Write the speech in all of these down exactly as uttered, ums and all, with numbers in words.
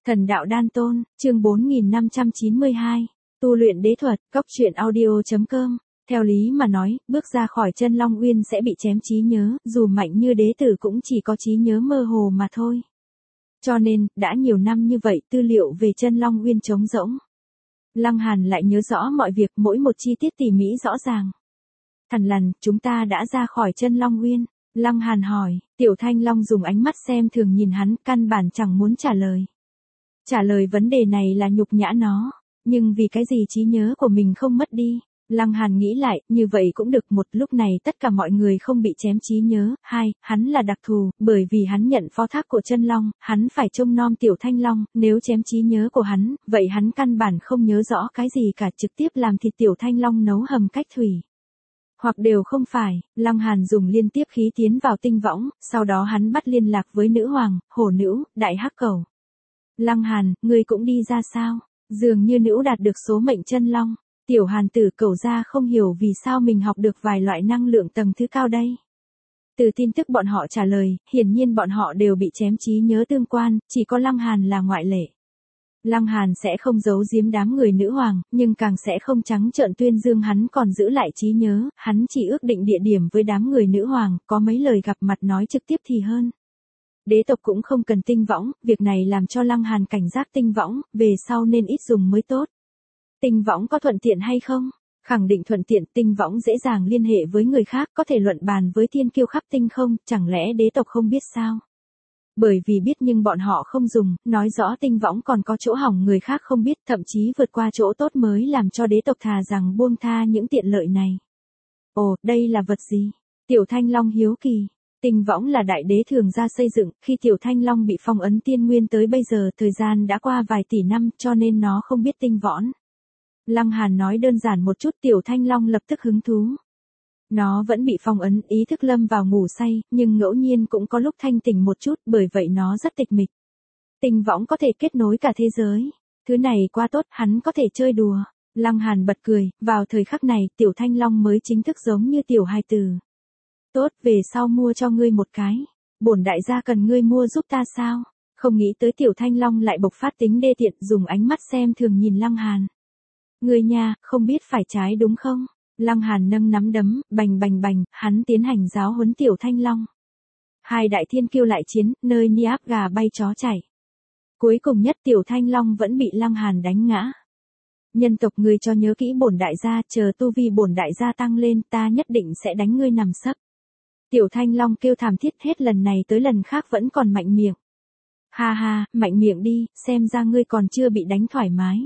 Thần đạo đan tôn, chương bốn nghìn năm trăm chín mươi hai, tu luyện đế thuật, cốc truyện audio chấm com. Theo lý mà nói, bước ra khỏi chân Long Uyên sẽ bị chém trí nhớ, dù mạnh như đế tử cũng chỉ có trí nhớ mơ hồ mà thôi. Cho nên, đã nhiều năm như vậy tư liệu về chân Long Uyên trống rỗng. Lăng Hàn lại nhớ rõ mọi việc, mỗi một chi tiết tỉ mỉ rõ ràng. Thằn lằn, chúng ta đã ra khỏi chân Long Uyên. Lăng Hàn hỏi, Tiểu Thanh Long dùng ánh mắt xem thường nhìn hắn, căn bản chẳng muốn trả lời. Trả lời vấn đề này là nhục nhã nó, nhưng vì cái gì trí nhớ của mình không mất đi. Lăng Hàn nghĩ lại, như vậy cũng được. Một, lúc này tất cả mọi người không bị chém trí nhớ. Hai, hắn là đặc thù, bởi vì hắn nhận phó thác của chân Long, hắn phải trông nom Tiểu Thanh Long, nếu chém trí nhớ của hắn, vậy hắn căn bản không nhớ rõ cái gì cả, trực tiếp làm thịt Tiểu Thanh Long nấu hầm cách thủy. Hoặc đều không phải. Lăng Hàn dùng liên tiếp khí tiến vào tinh võng, sau đó hắn bắt liên lạc với nữ hoàng, hổ nữ, đại hắc cẩu. Lăng Hàn, ngươi cũng đi ra sao? Dường như nữ đạt được số mệnh chân long. Tiểu Hàn tử cẩu ra không hiểu vì sao mình học được vài loại năng lượng tầng thứ cao đây. Từ tin tức bọn họ trả lời, hiển nhiên bọn họ đều bị chém trí nhớ tương quan, chỉ có Lăng Hàn là ngoại lệ. Lăng Hàn sẽ không giấu giếm đám người nữ hoàng, nhưng càng sẽ không trắng trợn tuyên dương hắn còn giữ lại trí nhớ, hắn chỉ ước định địa điểm với đám người nữ hoàng, có mấy lời gặp mặt nói trực tiếp thì hơn. Đế tộc cũng không cần tinh võng, việc này làm cho Lăng Hàn cảnh giác tinh võng, về sau nên ít dùng mới tốt. Tinh võng có thuận tiện hay không? Khẳng định thuận tiện, tinh võng dễ dàng liên hệ với người khác, có thể luận bàn với thiên kiêu khắp tinh không, chẳng lẽ đế tộc không biết sao? Bởi vì biết nhưng bọn họ không dùng, nói rõ tinh võng còn có chỗ hỏng người khác không biết, thậm chí vượt qua chỗ tốt mới làm cho đế tộc thà rằng buông tha những tiện lợi này. Ồ, đây là vật gì? Tiểu Thanh Long hiếu kỳ. Tinh võng là đại đế thường ra xây dựng, khi Tiểu Thanh Long bị phong ấn tiên nguyên tới bây giờ thời gian đã qua vài tỷ năm cho nên nó không biết tinh võng. Lăng Hàn nói đơn giản một chút, Tiểu Thanh Long lập tức hứng thú. Nó vẫn bị phong ấn, ý thức lâm vào ngủ say, nhưng ngẫu nhiên cũng có lúc thanh tỉnh một chút, bởi vậy nó rất tịch mịch. Tinh võng có thể kết nối cả thế giới. Thứ này quá tốt, hắn có thể chơi đùa. Lăng Hàn bật cười, vào thời khắc này, Tiểu Thanh Long mới chính thức giống như tiểu hài tử. Tốt, về sau mua cho ngươi một cái. Bổn đại gia cần ngươi mua giúp ta sao? Không nghĩ tới Tiểu Thanh Long lại bộc phát tính đê tiện, dùng ánh mắt xem thường nhìn Lăng Hàn. Ngươi nha, không biết phải trái đúng không? Lăng Hàn nâng nắm đấm, bành bành bành, hắn tiến hành giáo huấn Tiểu Thanh Long. Hai đại thiên kiêu lại chiến, nơi ni áp gà bay chó chảy. Cuối cùng nhất Tiểu Thanh Long vẫn bị Lăng Hàn đánh ngã. Nhân tộc ngươi cho nhớ kỹ bổn đại gia, chờ tu vi bổn đại gia tăng lên, ta nhất định sẽ đánh ngươi nằm sấp. Tiểu Thanh Long kêu thảm thiết, hết lần này tới lần khác vẫn còn mạnh miệng. Ha ha, mạnh miệng đi, xem ra ngươi còn chưa bị đánh thoải mái.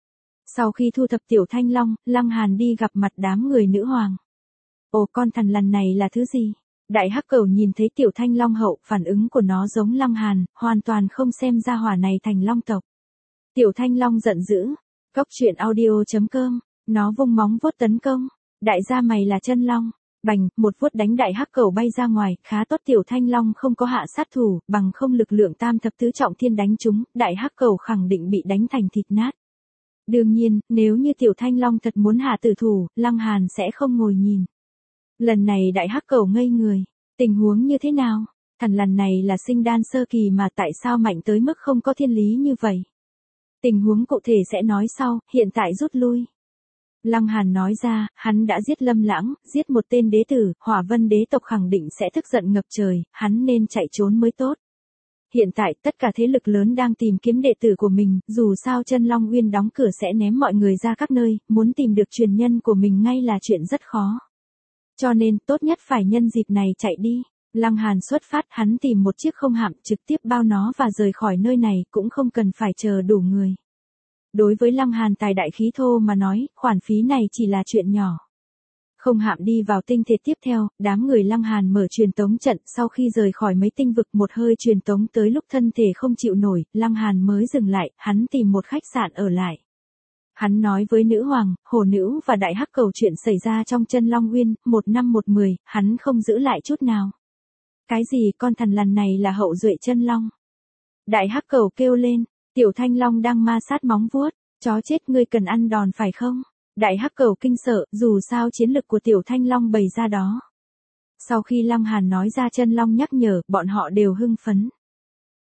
Sau khi thu thập Tiểu Thanh Long, Lăng Hàn đi gặp mặt đám người nữ hoàng. Ồ, con thằn lằn này là thứ gì? Đại hắc cẩu nhìn thấy Tiểu Thanh Long hậu, phản ứng của nó giống Lăng Hàn, hoàn toàn không xem ra hỏa này thành long tộc. Tiểu Thanh Long giận dữ. Cốc truyện audio chấm com. Nó vung móng vuốt tấn công. Đại gia mày là chân long. Bành, một vuốt đánh đại hắc cẩu bay ra ngoài, khá tốt Tiểu Thanh Long không có hạ sát thủ, bằng không lực lượng tam thập tứ trọng thiên đánh chúng, đại hắc cẩu khẳng định bị đánh thành thịt nát. Đương nhiên, nếu như Tiểu Thanh Long thật muốn hạ tử thủ, Lăng Hàn sẽ không ngồi nhìn. Lần này đại hắc cẩu ngây người. Tình huống như thế nào? Thằn lằn này là sinh đan sơ kỳ mà tại sao mạnh tới mức không có thiên lý như vậy? Tình huống cụ thể sẽ nói sau, hiện tại rút lui. Lăng Hàn nói ra, hắn đã giết Lâm Lãng, giết một tên đế tử, Hỏa Vân đế tộc khẳng định sẽ tức giận ngập trời, hắn nên chạy trốn mới tốt. Hiện tại, tất cả thế lực lớn đang tìm kiếm đệ tử của mình, dù sao chân Long Uyên đóng cửa sẽ ném mọi người ra các nơi, muốn tìm được truyền nhân của mình ngay là chuyện rất khó. Cho nên, tốt nhất phải nhân dịp này chạy đi. Lăng Hàn xuất phát, hắn tìm một chiếc không hạm, trực tiếp bao nó và rời khỏi nơi này, cũng không cần phải chờ đủ người. Đối với Lăng Hàn tài đại khí thô mà nói, khoản phí này chỉ là chuyện nhỏ. Không hạm đi vào tinh thể tiếp theo, đám người Lăng Hàn mở truyền tống trận, sau khi rời khỏi mấy tinh vực một hơi truyền tống tới lúc thân thể không chịu nổi, Lăng Hàn mới dừng lại, hắn tìm một khách sạn ở lại. Hắn nói với nữ hoàng, hổ nữ và đại hắc cẩu chuyện xảy ra trong chân Long Uyên, một năm một mười, hắn không giữ lại chút nào. Cái gì, con thằn lằn này là hậu duệ chân long? Đại hắc cẩu kêu lên, Tiểu Thanh Long đang ma sát móng vuốt, chó chết, ngươi cần ăn đòn phải không? Đại hắc cẩu kinh sợ, dù sao chiến lực của Tiểu Thanh Long bày ra đó. Sau khi Lăng Hàn nói ra chân long nhắc nhở, bọn họ đều hưng phấn.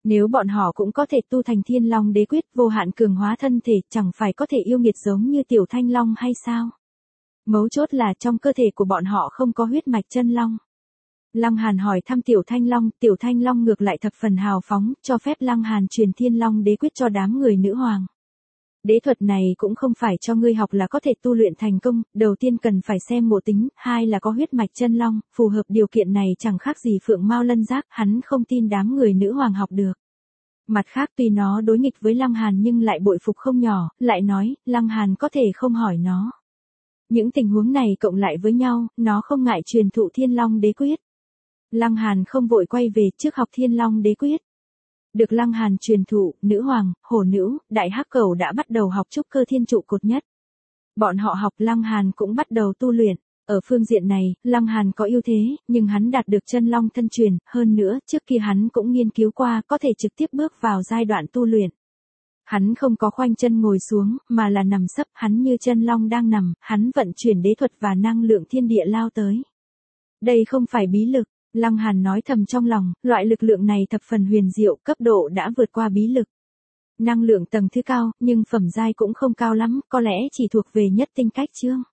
Nếu bọn họ cũng có thể tu thành Thiên Long Đế Quyết vô hạn cường hóa thân thể, chẳng phải có thể yêu nghiệt giống như Tiểu Thanh Long hay sao? Mấu chốt là trong cơ thể của bọn họ không có huyết mạch chân long. Lăng Hàn hỏi thăm Tiểu Thanh Long, Tiểu Thanh Long ngược lại thập phần hào phóng, cho phép Lăng Hàn truyền Thiên Long Đế Quyết cho đám người nữ hoàng. Đế thuật này cũng không phải cho ngươi học là có thể tu luyện thành công, đầu tiên cần phải xem ngộ tính, hai là có huyết mạch chân long, phù hợp điều kiện này chẳng khác gì phượng mao lân giác, hắn không tin đám người nữ hoàng học được. Mặt khác tuy nó đối nghịch với Lăng Hàn nhưng lại bội phục không nhỏ, lại nói, Lăng Hàn có thể không hỏi nó. Những tình huống này cộng lại với nhau, nó không ngại truyền thụ Thiên Long Đế Quyết. Lăng Hàn không vội quay về trước học Thiên Long Đế Quyết. Được Lăng Hàn truyền thụ, nữ hoàng, hổ nữ, đại hắc cẩu đã bắt đầu học trúc cơ thiên trụ cột nhất. Bọn họ học Lăng Hàn cũng bắt đầu tu luyện. Ở phương diện này, Lăng Hàn có ưu thế, nhưng hắn đạt được chân long thân truyền, hơn nữa, trước kia hắn cũng nghiên cứu qua có thể trực tiếp bước vào giai đoạn tu luyện. Hắn không có khoanh chân ngồi xuống, mà là nằm sấp, hắn như chân long đang nằm, hắn vận chuyển đế thuật và năng lượng thiên địa lao tới. Đây không phải bí lực, Lăng Hàn nói thầm trong lòng, loại lực lượng này thập phần huyền diệu, cấp độ đã vượt qua bí lực. Năng lượng tầng thứ cao, nhưng phẩm giai cũng không cao lắm, có lẽ chỉ thuộc về nhất tinh cách chương.